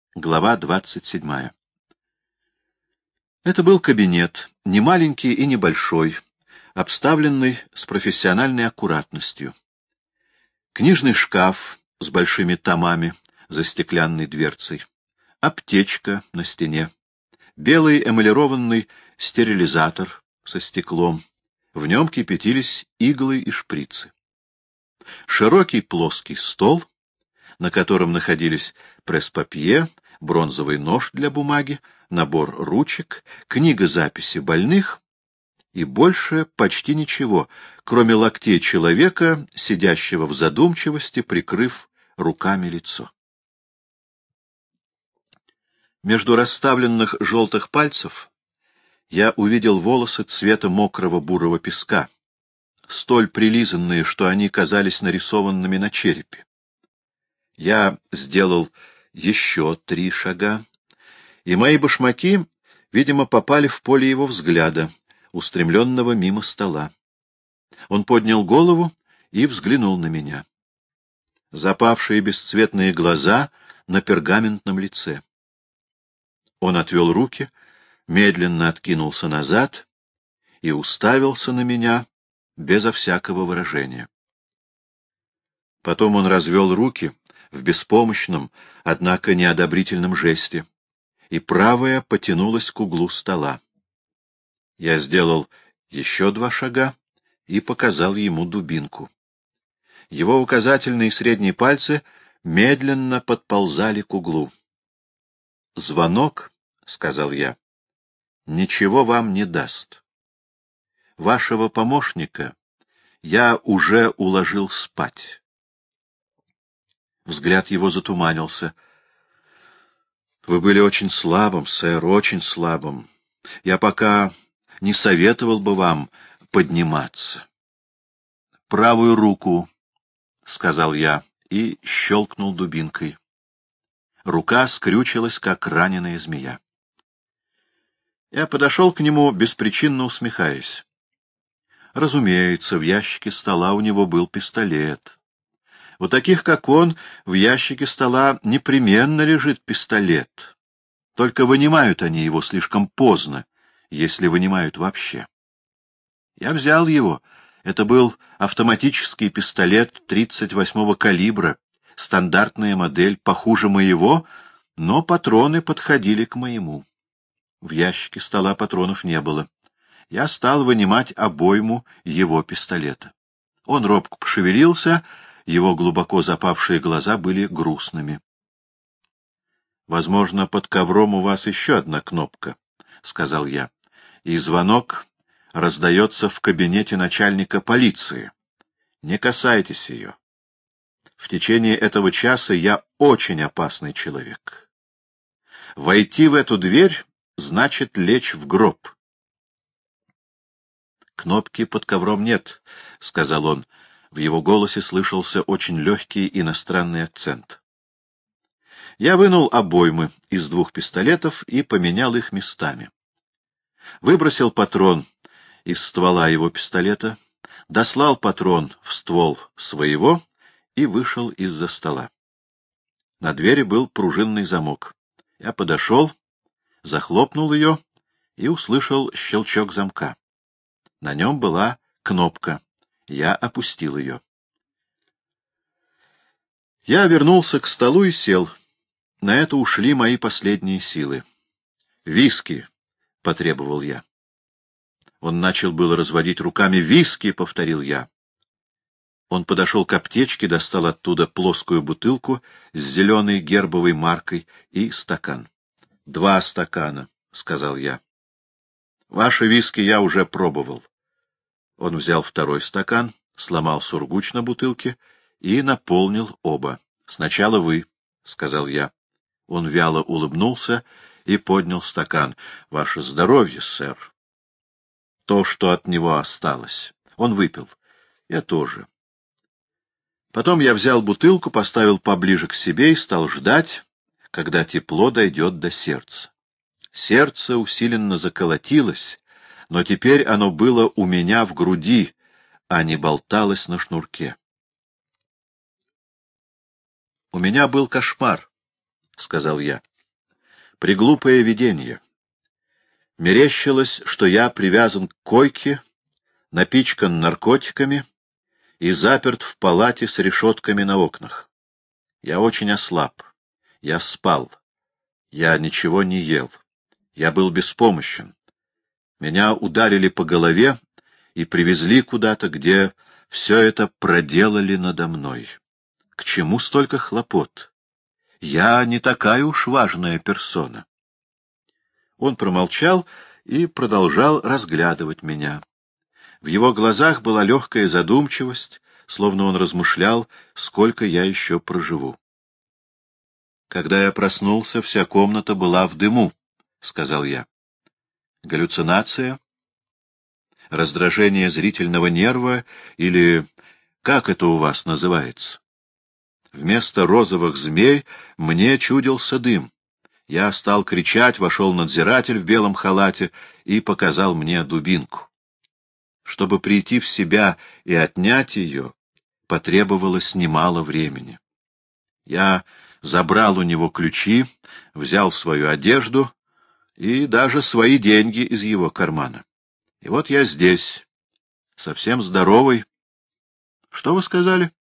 Глава 27. Это был кабинет, не маленький и небольшой, обставленный с профессиональной аккуратностью. Книжный шкаф с большими томами за стеклянной дверцей, аптечка на стене, белый эмалированный стерилизатор со стеклом, в нем кипятились иглы и шприцы. Широкий плоский стол, на котором находились пресс-папье, бронзовый нож для бумаги, набор ручек, книга записи больных и больше почти ничего, кроме локтей человека, сидящего в задумчивости, прикрыв руками лицо. Между расставленных желтых пальцев я увидел волосы цвета мокрого бурого песка, столь прилизанные, что они казались нарисованными на черепе. Я сделал еще 3 шага, и мои башмаки, видимо, попали в поле его взгляда, устремленного мимо стола. Он поднял голову и взглянул на меня. Запавшие бесцветные глаза на пергаментном лице. Он отвел руки, медленно откинулся назад и уставился на меня безо всякого выражения. Потом он развел руки в беспомощном, однако неодобрительном жесте, и правая потянулась к углу стола. Я сделал еще 2 шага и показал ему дубинку. Его указательные и средние пальцы медленно подползали к углу. «Звонок, — сказал я, — ничего вам не даст. Вашего помощника я уже уложил спать». Взгляд его затуманился. «Вы были очень слабым, сэр, очень слабым. Я пока не советовал бы вам подниматься». «Правую руку», — сказал я и щелкнул дубинкой. Рука скрючилась, как раненая змея. Я подошел к нему, беспричинно усмехаясь. Разумеется, в ящике стола у него был пистолет. У таких, как он, в ящике стола непременно лежит пистолет. Только вынимают они его слишком поздно, если вынимают вообще. Я взял его. Это был автоматический пистолет 38-го калибра, стандартная модель, похуже моего, но патроны подходили к моему. В ящике стола патронов не было. Я стал вынимать обойму его пистолета. Он робко пошевелился. Его глубоко запавшие глаза были грустными. — Возможно, под ковром у вас еще одна кнопка, — сказал я, — и звонок раздается в кабинете начальника полиции. Не касайтесь ее. В течение этого часа я очень опасный человек. Войти в эту дверь значит лечь в гроб. — Кнопки под ковром нет, — сказал он. В его голосе слышался очень легкий иностранный акцент. Я вынул обоймы из 2 пистолетов и поменял их местами. Выбросил патрон из ствола его пистолета, дослал патрон в ствол своего и вышел из-за стола. На двери был пружинный замок. Я подошел, захлопнул ее и услышал щелчок замка. На нем была кнопка. Я опустил ее. Я вернулся к столу и сел. На это ушли мои последние силы. «Виски!» — потребовал я. Он начал было разводить руками. «Виски!» — повторил я. Он подошел к аптечке, достал оттуда плоскую бутылку с зеленой гербовой маркой и стакан. 2 стакана, — сказал я. Ваши виски я уже пробовал. Он взял 2 стакан, сломал сургуч на бутылке и наполнил оба. — Сначала вы, — сказал я. Он вяло улыбнулся и поднял стакан. — Ваше здоровье, сэр. То, что от него осталось. Он выпил. Я тоже. Потом я взял бутылку, поставил поближе к себе и стал ждать, когда тепло дойдет до сердца. Сердце усиленно заколотилось, но теперь оно было у меня в груди, а не болталось на шнурке. — У меня был кошмар, — сказал я. Приглупое видение. Мерещилось, что я привязан к койке, напичкан наркотиками и заперт в палате с решетками на окнах. Я очень ослаб. Я спал. Я ничего не ел. Я был беспомощен. Меня ударили по голове и привезли куда-то, где все это проделали надо мной. К чему столько хлопот? Я не такая уж важная персона. Он промолчал и продолжал разглядывать меня. В его глазах была легкая задумчивость, словно он размышлял, сколько я еще проживу. Когда я проснулся, вся комната была в дыму, — сказал я. Галлюцинация? Раздражение зрительного нерва или как это у вас называется? Вместо розовых змей мне чудился дым. Я стал кричать, вошел надзиратель в белом халате и показал мне дубинку. Чтобы прийти в себя и отнять ее, потребовалось немало времени. Я забрал у него ключи, взял свою одежду и даже свои деньги из его кармана. И вот я здесь, совсем здоровый. Что вы сказали?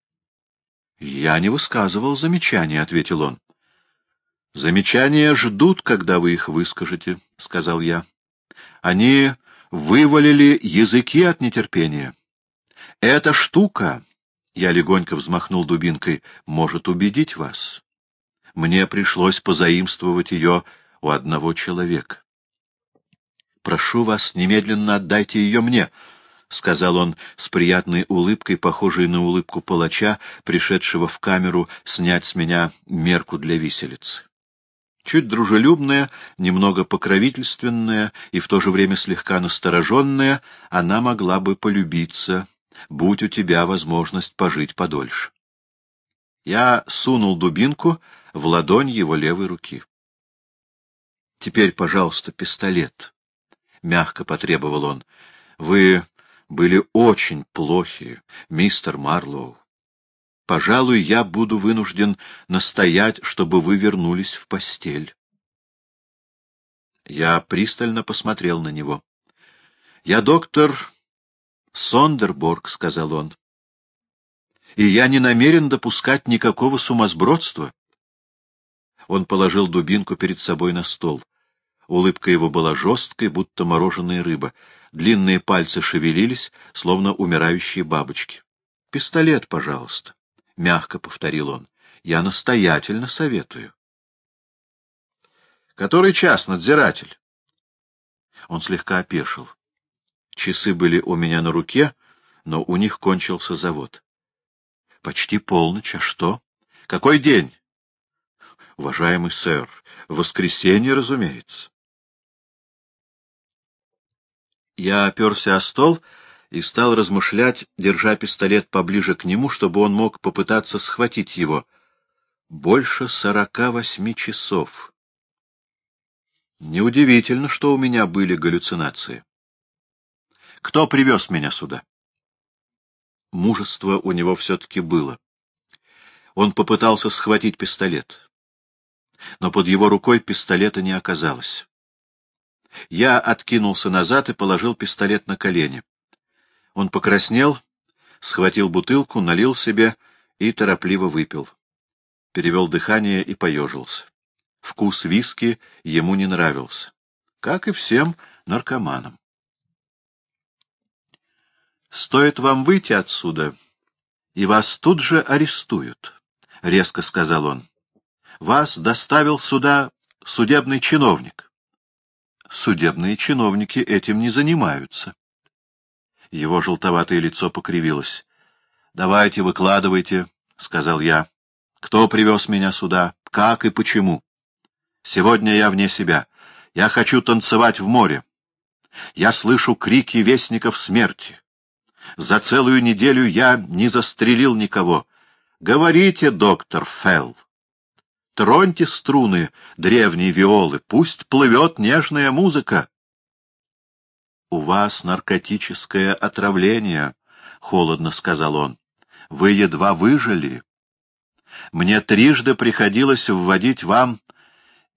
Я не высказывал замечаний, — ответил он. Замечания ждут, когда вы их выскажете, — сказал я. Они вывалили языки от нетерпения. Эта штука, — я легонько взмахнул дубинкой, — может убедить вас. Мне пришлось позаимствовать ее у одного человека. Прошу вас, немедленно отдайте ее мне, — сказал он с приятной улыбкой, похожей на улыбку палача, пришедшего в камеру снять с меня мерку для виселицы. Чуть дружелюбная, немного покровительственная и в то же время слегка настороженная, она могла бы полюбиться, будь у тебя возможность пожить подольше. Я сунул дубинку в ладонь его левой руки. — Теперь, пожалуйста, пистолет, — мягко потребовал он. — Вы были очень плохи, мистер Марлоу. Пожалуй, я буду вынужден настоять, чтобы вы вернулись в постель. Я пристально посмотрел на него. — Я доктор Сондерборг, — сказал он, — и я не намерен допускать никакого сумасбродства. Он положил дубинку перед собой на стол. Улыбка его была жесткой, будто мороженая рыба. Длинные пальцы шевелились, словно умирающие бабочки. — Пистолет, пожалуйста. — мягко повторил он. — Я настоятельно советую. — Который час, надзиратель? Он слегка опешил. Часы были у меня на руке, но у них кончился завод. — Почти полночь, а что? — Какой день? — Уважаемый сэр, воскресенье, разумеется. Я оперся о стол и стал размышлять, держа пистолет поближе к нему, чтобы он мог попытаться схватить его. Больше 48 часов. Неудивительно, что у меня были галлюцинации. Кто привез меня сюда? Мужество у него все-таки было. Он попытался схватить пистолет, но под его рукой пистолета не оказалось. Я откинулся назад и положил пистолет на колени. Он покраснел, схватил бутылку, налил себе и торопливо выпил. Перевел дыхание и поежился. Вкус виски ему не нравился, как и всем наркоманам. «Стоит вам выйти отсюда, и вас тут же арестуют», — резко сказал он. «Вас доставил сюда судебный чиновник». «Судебные чиновники этим не занимаются». Его желтоватое лицо покривилось. — Давайте, выкладывайте, — сказал я. — Кто привез меня сюда? Как и почему? Сегодня я вне себя. Я хочу танцевать в море. Я слышу крики вестников смерти. За целую неделю я не застрелил никого. Говорите, доктор Фелл. Троньте струны древней виолы, пусть плывет нежная музыка. — У вас наркотическое отравление, — холодно сказал он. — Вы едва выжили. Мне трижды приходилось вводить вам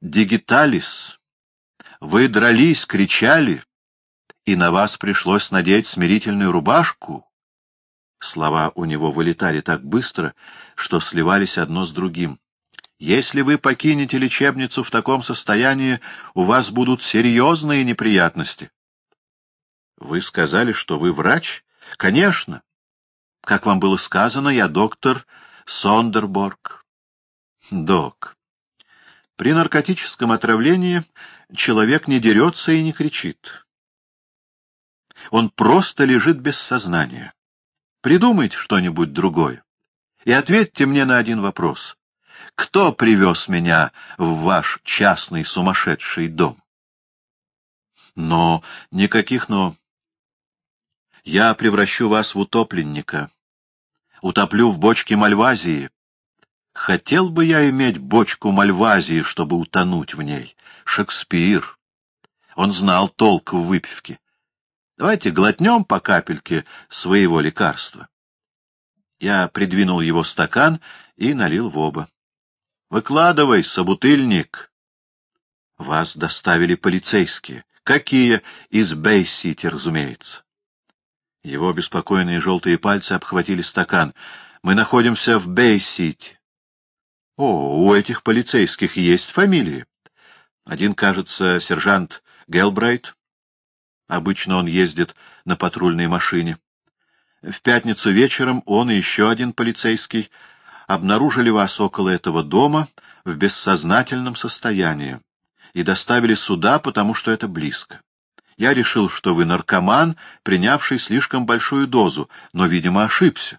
дигиталис. Вы дрались, кричали, и на вас пришлось надеть смирительную рубашку. Слова у него вылетали так быстро, что сливались одно с другим. Если вы покинете лечебницу в таком состоянии, у вас будут серьезные неприятности. Вы сказали, что вы врач? Конечно. Как вам было сказано, я доктор Сондерборг. Док. При наркотическом отравлении человек не дерется и не кричит. Он просто лежит без сознания. Придумайте что-нибудь другое и ответьте мне на один вопрос. Кто привез меня в ваш частный сумасшедший дом? Но, никаких «но». Я превращу вас в утопленника, утоплю в бочке мальвазии. Хотел бы я иметь бочку мальвазии, чтобы утонуть в ней. Шекспир. Он знал толк в выпивке. Давайте глотнем по капельке своего лекарства. Я придвинул его стакан и налил в оба. Выкладывай, собутыльник. Вас доставили полицейские. Какие? Из Бэй-Сити, разумеется. Его беспокойные желтые пальцы обхватили стакан. Мы находимся в Бэй-Сити. О, у этих полицейских есть фамилии. Один, кажется, сержант Гелбрайт. Обычно он ездит на патрульной машине. В пятницу вечером он и еще один полицейский обнаружили вас около этого дома в бессознательном состоянии и доставили сюда, потому что это близко. Я решил, что вы наркоман, принявший слишком большую дозу, но, видимо, ошибся.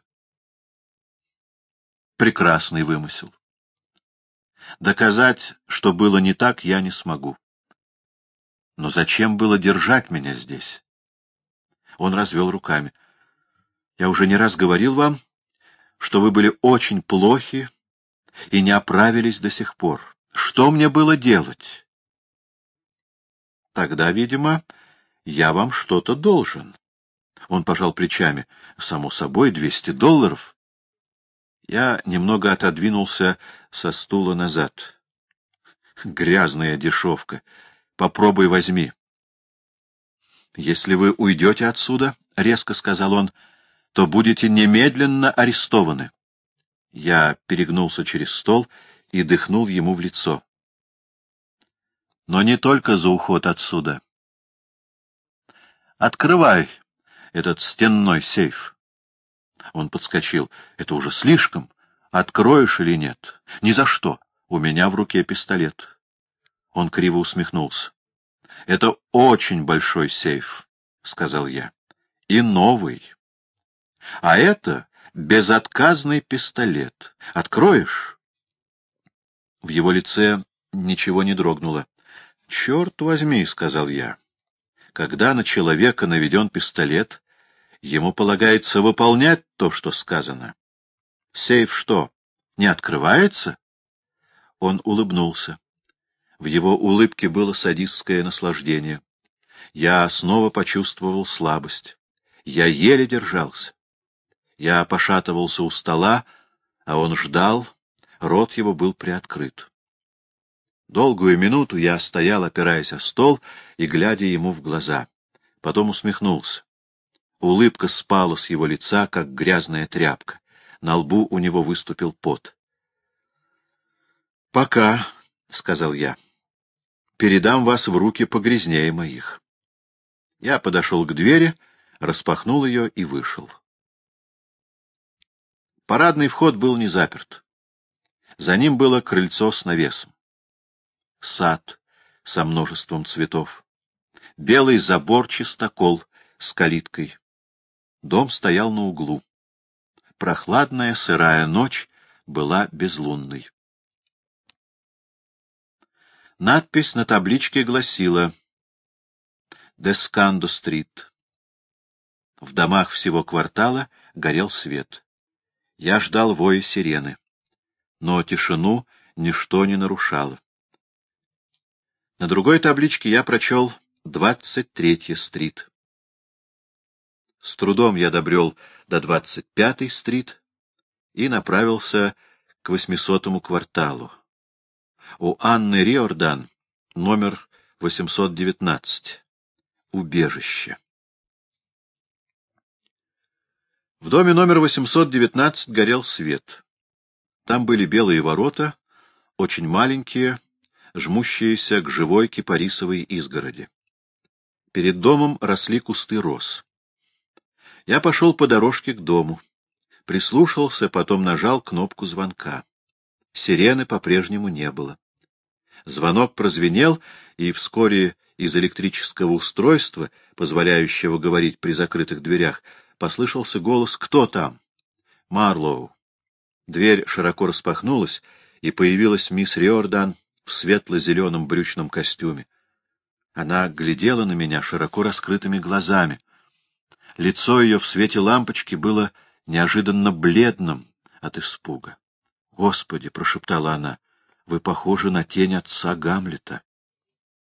Прекрасный вымысел. Доказать, что было не так, я не смогу. Но зачем было держать меня здесь? Он развел руками. Я уже не раз говорил вам, что вы были очень плохи и не оправились до сих пор. Что мне было делать? Тогда, видимо, я вам что-то должен. Он пожал плечами. Само собой, $200. Я немного отодвинулся со стула назад. Грязная дешевка. Попробуй возьми. Если вы уйдете отсюда, — резко сказал он, — то будете немедленно арестованы. Я перегнулся через стол и дыхнул ему в лицо. Но не только за уход отсюда. Открывай этот стенной сейф. Он подскочил. Это уже слишком. Откроешь или нет? Ни за что. У меня в руке пистолет. Он криво усмехнулся. Это очень большой сейф, — сказал я. И новый. А это безотказный пистолет. Откроешь? В его лице ничего не дрогнуло. — Черт возьми, — сказал я. Когда на человека наведен пистолет, ему полагается выполнять то, что сказано. Сейф что, не открывается? Он улыбнулся. В его улыбке было садистское наслаждение. Я снова почувствовал слабость. Я еле держался. Я пошатывался у стола, а он ждал, рот его был приоткрыт. Долгую минуту я стоял, опираясь о стол и глядя ему в глаза. Потом усмехнулся. Улыбка спала с его лица, как грязная тряпка. На лбу у него выступил пот. — Пока, — сказал я. — Передам вас в руки погрязнее моих. Я подошел к двери, распахнул ее и вышел. Парадный вход был не заперт. За ним было крыльцо с навесом. Сад со множеством цветов. Белый забор-чистокол с калиткой. Дом стоял на углу. Прохладная сырая ночь была безлунной. Надпись на табличке гласила «Дескандо-стрит». В домах всего квартала горел свет. Я ждал воя сирены. Но тишину ничто не нарушало. На другой табличке я прочел 23-я стрит. С трудом я добрел до 25-й стрит и направился к 800-му кварталу. У Анны Риордан, номер 819. Убежище. В доме номер 819 горел свет. Там были белые ворота, очень маленькие, жмущиеся к живой кипарисовой изгороди. Перед домом росли кусты роз. Я пошел по дорожке к дому, прислушался, потом нажал кнопку звонка. Сирены по-прежнему не было. Звонок прозвенел, и вскоре из электрического устройства, позволяющего говорить при закрытых дверях, послышался голос «Кто там?» «Марлоу». Дверь широко распахнулась, и появилась мисс Риордан в светло-зеленом брючном костюме. Она глядела на меня широко раскрытыми глазами. Лицо ее в свете лампочки было неожиданно бледным от испуга. — Господи! — прошептала она. — Вы похожи на тень отца Гамлета.